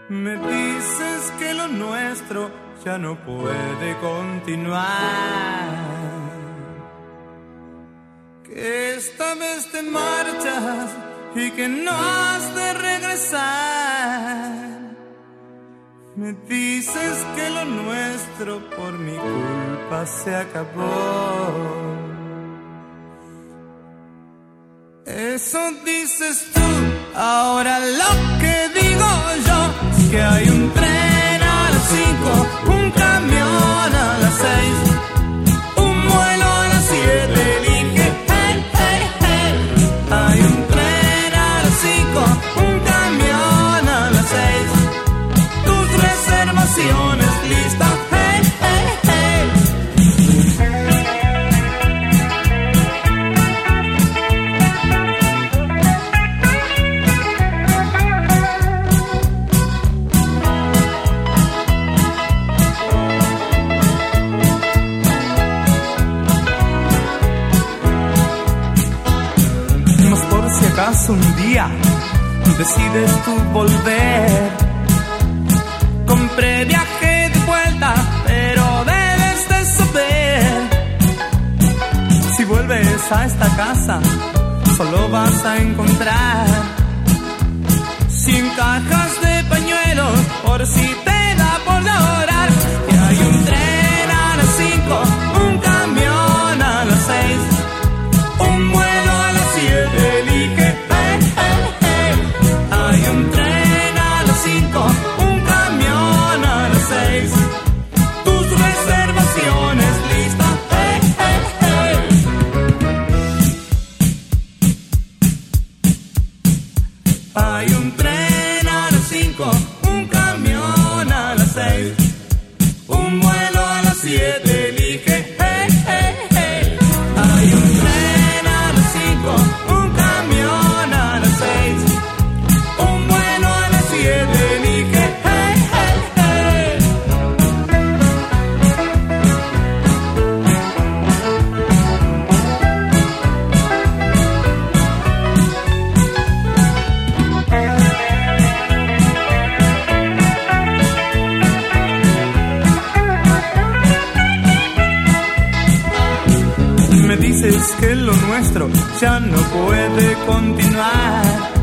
Me dices que lo nuestro ya no puede continuar, que esta vez te marchas y que no has de regresar. Me dices que lo nuestro por mi culpa se acabó. Eso dices tú, ahora lo que digo yo es que hay un tren a las 5, un camión a las 6, un vuelo a las 7, elige, hey, hey, hey. Hay un tren a las 5, un camión a las 6, tus reservaciones listas, hey, hey, hey. Si acaso un día decides tú volver, compré viaje de vuelta, pero debes de saber, si vuelves a esta casa solo vas a encontrar 100 cajas de pañuelos por si te da por llorar. Que hay un tren a las 5, un camión a las 6, un vuelo a las 7, elige, hey, hey, hey. Hay un tren a las 5, un camión a las 6, tus reservaciones listas, hey, hey, hey. Hay un tren a las 5, un camión a las 6, un vuelo a las 7, elige, hey, hey, hey. Hay un tren a las 5, un camión a las 6, un vuelo a las 7, elige, hey, hey, hey. Me dices que lo nuestro ya no puede continuar,